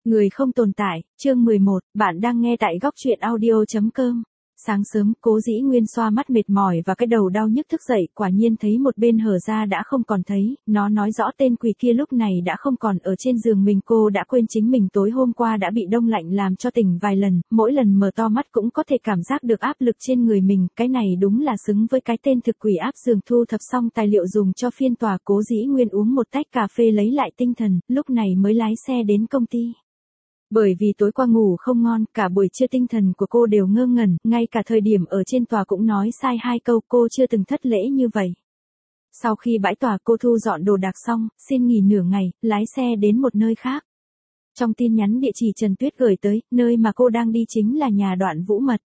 Người không tồn tại, chương 11, bạn đang nghe tại góc truyện audio.com. Sáng sớm, Cố Dĩ Nguyên xoa mắt mệt mỏi và cái đầu đau nhức thức dậy, quả nhiên thấy một bên hở ra đã không còn thấy, nó nói rõ tên quỷ kia lúc này đã không còn ở trên giường mình. Cô đã quên chính mình tối hôm qua đã bị đông lạnh làm cho tỉnh vài lần, mỗi lần mở to mắt cũng có thể cảm giác được áp lực trên người mình, cái này đúng là xứng với cái tên thực quỷ áp giường. Thu thập xong tài liệu dùng cho phiên tòa, Cố Dĩ Nguyên uống một tách cà phê lấy lại tinh thần, lúc này mới lái xe đến công ty. Bởi vì tối qua ngủ không ngon, cả buổi trưa tinh thần của cô đều ngơ ngẩn, ngay cả thời điểm ở trên tòa cũng nói sai 2 câu, cô chưa từng thất lễ như vậy. Sau khi bãi tòa, cô thu dọn đồ đạc xong, xin nghỉ nửa ngày, lái xe đến một nơi khác. Trong tin nhắn địa chỉ Trần Tuyết gửi tới, nơi mà cô đang đi chính là nhà Đoạn Vũ Mật.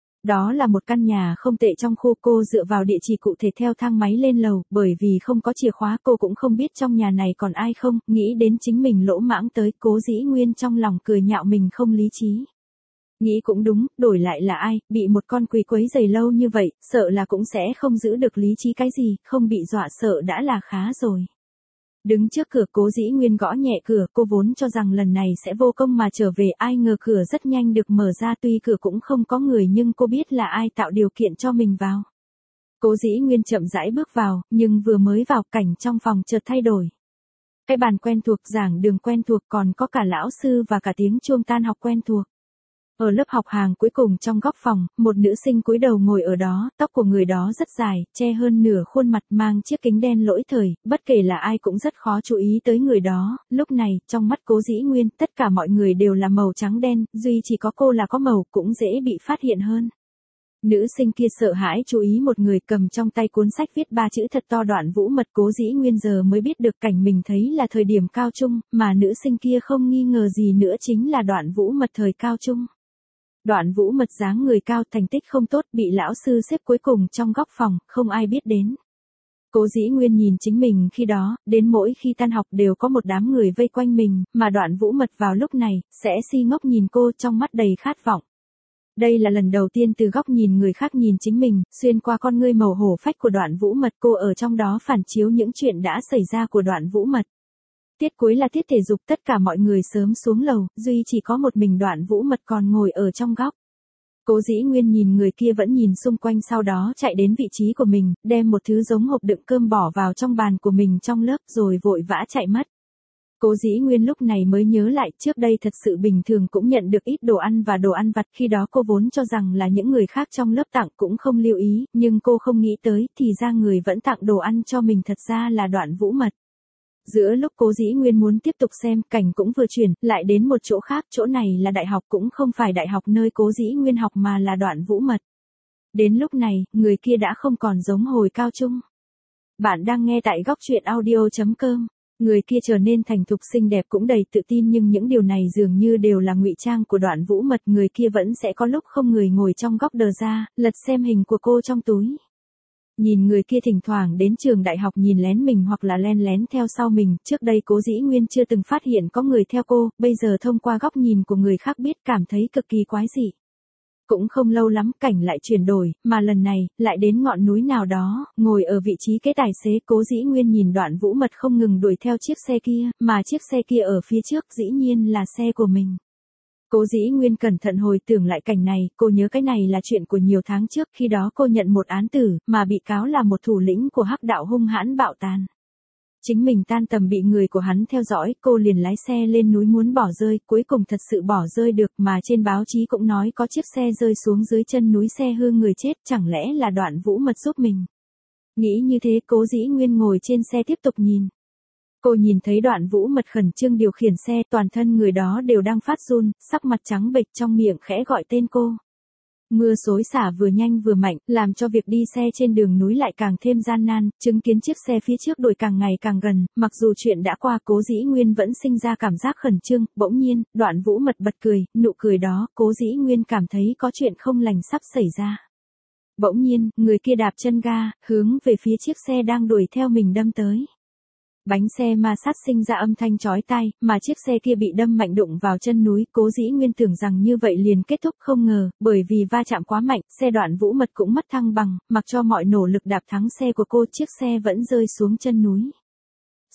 Đó là một căn nhà không tệ trong khu. Cô dựa vào địa chỉ cụ thể theo thang máy lên lầu, bởi vì không có chìa khóa cô cũng không biết trong nhà này còn ai không, nghĩ đến chính mình lỗ mãng tới, Cố Dĩ Nguyên trong lòng cười nhạo mình không lý trí. Nghĩ cũng đúng, đổi lại là ai, bị một con quỷ quấy rầy lâu như vậy, sợ là cũng sẽ không giữ được lý trí cái gì, không bị dọa sợ đã là khá rồi. Đứng trước cửa, Cố Dĩ Nguyên gõ nhẹ cửa, cô vốn cho rằng lần này sẽ vô công mà trở về, ai ngờ cửa rất nhanh được mở ra, tuy cửa cũng không có người nhưng cô biết là ai tạo điều kiện cho mình vào. Cố Dĩ Nguyên chậm rãi bước vào, nhưng vừa mới vào, cảnh trong phòng chợt thay đổi. Cái bàn quen thuộc, giảng đường quen thuộc, còn có cả lão sư và cả tiếng chuông tan học quen thuộc. Ở lớp học hàng cuối cùng trong góc phòng, một nữ sinh cúi đầu ngồi ở đó, tóc của người đó rất dài, che hơn nửa khuôn mặt, mang chiếc kính đen lỗi thời, bất kể là ai cũng rất khó chú ý tới người đó. Lúc này, trong mắt Cố Dĩ Nguyên, tất cả mọi người đều là màu trắng đen, duy chỉ có cô là có màu, cũng dễ bị phát hiện hơn. Nữ sinh kia sợ hãi chú ý một người cầm trong tay cuốn sách viết 3 chữ thật to Đoạn Vũ Mật. Cố Dĩ Nguyên giờ mới biết được cảnh mình thấy là thời điểm cao trung, mà nữ sinh kia không nghi ngờ gì nữa chính là Đoạn Vũ Mật thời cao trung. Đoạn Vũ Mật dáng người cao, thành tích không tốt, bị lão sư xếp cuối cùng trong góc phòng, không ai biết đến. Cố Dĩ Nguyên nhìn chính mình khi đó, đến mỗi khi tan học đều có một đám người vây quanh mình, mà Đoạn Vũ Mật vào lúc này, sẽ si ngốc nhìn cô trong mắt đầy khát vọng. Đây là lần đầu tiên từ góc nhìn người khác nhìn chính mình, xuyên qua con ngươi màu hổ phách của Đoạn Vũ Mật, cô ở trong đó phản chiếu những chuyện đã xảy ra của Đoạn Vũ Mật. Tiết cuối là tiết thể dục, tất cả mọi người sớm xuống lầu, duy chỉ có một mình Đoạn Vũ Mật còn ngồi ở trong góc. Cố Dĩ Nguyên nhìn người kia vẫn nhìn xung quanh, sau đó chạy đến vị trí của mình, đem một thứ giống hộp đựng cơm bỏ vào trong bàn của mình trong lớp rồi vội vã chạy mất. Cố Dĩ Nguyên lúc này mới nhớ lại, trước đây thật sự bình thường cũng nhận được ít đồ ăn và đồ ăn vặt, khi đó cô vốn cho rằng là những người khác trong lớp tặng cũng không lưu ý, nhưng cô không nghĩ tới, thì ra người vẫn tặng đồ ăn cho mình thật ra là Đoạn Vũ Mật. Giữa lúc Cố Dĩ Nguyên muốn tiếp tục xem, cảnh cũng vừa chuyển, lại đến một chỗ khác, chỗ này là đại học, cũng không phải đại học nơi Cố Dĩ Nguyên học mà là Đoạn Vũ Mật. Đến lúc này, người kia đã không còn giống hồi cao trung. Bạn đang nghe tại góc truyện audio.com. Người kia trở nên thành thục xinh đẹp cũng đầy tự tin, nhưng những điều này dường như đều là ngụy trang của Đoạn Vũ Mật. Người kia vẫn sẽ có lúc không người ngồi trong góc đờ ra, lật xem hình của cô trong túi. Nhìn người kia thỉnh thoảng đến trường đại học nhìn lén mình hoặc là len lén theo sau mình, trước đây Cố Dĩ Nguyên chưa từng phát hiện có người theo cô, bây giờ thông qua góc nhìn của người khác biết, cảm thấy cực kỳ quái dị. Cũng không lâu lắm, cảnh lại chuyển đổi, mà lần này, lại đến ngọn núi nào đó, ngồi ở vị trí kế tài xế. Cố Dĩ Nguyên nhìn Đoạn Vũ Mật không ngừng đuổi theo chiếc xe kia, mà chiếc xe kia ở phía trước dĩ nhiên là xe của mình. Cố Dĩ Nguyên cẩn thận hồi tưởng lại cảnh này, cô nhớ cái này là chuyện của nhiều tháng trước, khi đó cô nhận một án tử, mà bị cáo là một thủ lĩnh của hắc đạo hung hãn bạo tàn. Chính mình tan tầm bị người của hắn theo dõi, cô liền lái xe lên núi muốn bỏ rơi, cuối cùng thật sự bỏ rơi được, mà trên báo chí cũng nói có chiếc xe rơi xuống dưới chân núi, xe hư người chết, chẳng lẽ là Đoạn Vũ Mật giúp mình. Nghĩ như thế, Cố Dĩ Nguyên ngồi trên xe tiếp tục nhìn. Cô nhìn thấy Đoạn Vũ Mật khẩn trương điều khiển xe, toàn thân người đó đều đang phát run, sắc mặt trắng bệch, trong miệng khẽ gọi tên cô. Mưa xối xả vừa nhanh vừa mạnh, làm cho việc đi xe trên đường núi lại càng thêm gian nan, chứng kiến chiếc xe phía trước đuổi càng ngày càng gần, mặc dù chuyện đã qua, Cố Dĩ Nguyên vẫn sinh ra cảm giác khẩn trương. Bỗng nhiên, Đoạn Vũ Mật bật cười, nụ cười đó, Cố Dĩ Nguyên cảm thấy có chuyện không lành sắp xảy ra. Bỗng nhiên, người kia đạp chân ga, hướng về phía chiếc xe đang đuổi theo mình đâm tới. Bánh xe ma sát sinh ra âm thanh chói tai, mà chiếc xe kia bị đâm mạnh đụng vào chân núi. Cố Dĩ Nguyên tưởng rằng như vậy liền kết thúc, không ngờ, bởi vì va chạm quá mạnh, xe Đoạn Vũ Mật cũng mất thăng bằng, mặc cho mọi nỗ lực đạp thắng xe của cô, chiếc xe vẫn rơi xuống chân núi.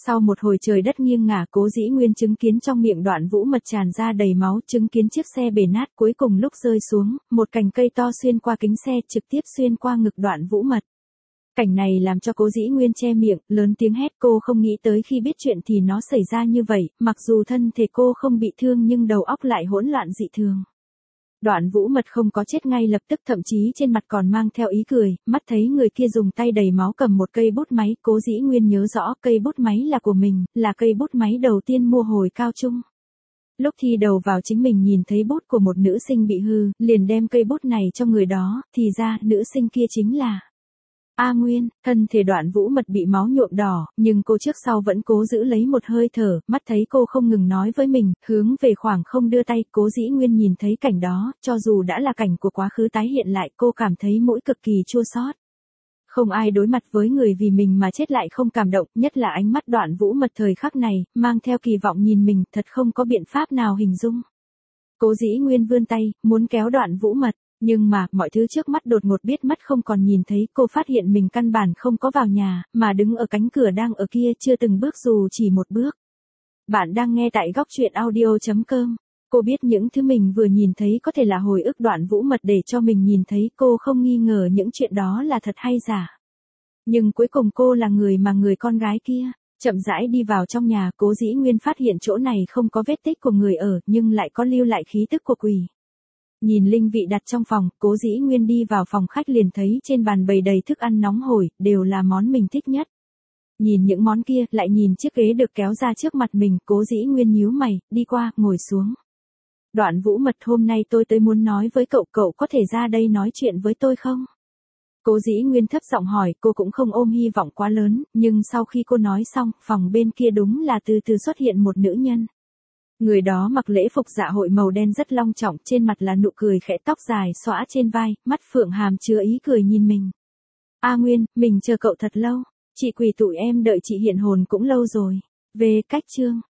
Sau một hồi trời đất nghiêng ngả, Cố Dĩ Nguyên chứng kiến trong miệng Đoạn Vũ Mật tràn ra đầy máu, chứng kiến chiếc xe bể nát, cuối cùng lúc rơi xuống, một cành cây to xuyên qua kính xe, trực tiếp xuyên qua ngực Đoạn Vũ Mật. Cảnh này làm cho Cố Dĩ Nguyên che miệng, lớn tiếng hét, cô không nghĩ tới khi biết chuyện thì nó xảy ra như vậy, mặc dù thân thể cô không bị thương nhưng đầu óc lại hỗn loạn dị thường. Đoạn Vũ Mật không có chết ngay lập tức, thậm chí trên mặt còn mang theo ý cười, mắt thấy người kia dùng tay đầy máu cầm một cây bút máy, Cố Dĩ Nguyên nhớ rõ cây bút máy là của mình, là cây bút máy đầu tiên mua hồi cao trung. Lúc thi đầu vào chính mình nhìn thấy bút của một nữ sinh bị hư, liền đem cây bút này cho người đó, thì ra nữ sinh kia chính là A Nguyên. Thân thể Đoạn Vũ Mật bị máu nhuộm đỏ, nhưng cô trước sau vẫn cố giữ lấy một hơi thở, mắt thấy cô không ngừng nói với mình, hướng về khoảng không đưa tay, Cố Dĩ Nguyên nhìn thấy cảnh đó, cho dù đã là cảnh của quá khứ tái hiện lại, cô cảm thấy mũi cực kỳ chua xót. Không ai đối mặt với người vì mình mà chết lại không cảm động, nhất là ánh mắt Đoạn Vũ Mật thời khắc này, mang theo kỳ vọng nhìn mình, thật không có biện pháp nào hình dung. Cố Dĩ Nguyên vươn tay, muốn kéo Đoạn Vũ Mật. Nhưng mà, mọi thứ trước mắt đột ngột biết mắt không còn nhìn thấy, cô phát hiện mình căn bản không có vào nhà, mà đứng ở cánh cửa đang ở kia, chưa từng bước dù chỉ một bước. Bạn đang nghe tại góc truyện audio.com. Cô biết những thứ mình vừa nhìn thấy có thể là hồi ức Đoạn Vũ Mật để cho mình nhìn thấy, cô không nghi ngờ những chuyện đó là thật hay giả. Nhưng cuối cùng cô là người mà người con gái kia. Chậm rãi đi vào trong nhà, Cố Dĩ Nguyên phát hiện chỗ này không có vết tích của người ở, nhưng lại có lưu lại khí tức của quỷ. Nhìn linh vị đặt trong phòng, Cố Dĩ Nguyên đi vào phòng khách liền thấy trên bàn bày đầy thức ăn nóng hổi, đều là món mình thích nhất. Nhìn những món kia, lại nhìn chiếc ghế được kéo ra trước mặt mình, Cố Dĩ Nguyên nhíu mày, đi qua, ngồi xuống. Đoạn Vũ Mật, hôm nay tôi tới muốn nói với cậu, cậu có thể ra đây nói chuyện với tôi không? Cố Dĩ Nguyên thấp giọng hỏi, cô cũng không ôm hy vọng quá lớn, nhưng sau khi cô nói xong, phòng bên kia đúng là từ từ xuất hiện một nữ nhân. Người đó mặc lễ phục dạ hội màu đen rất long trọng, trên mặt là nụ cười khẽ, tóc dài xõa trên vai, mắt phượng hàm chứa ý cười nhìn mình. A Nguyên, mình chờ cậu thật lâu, chị quỷ tụi em đợi chị hiện hồn cũng lâu rồi. Về cách chương.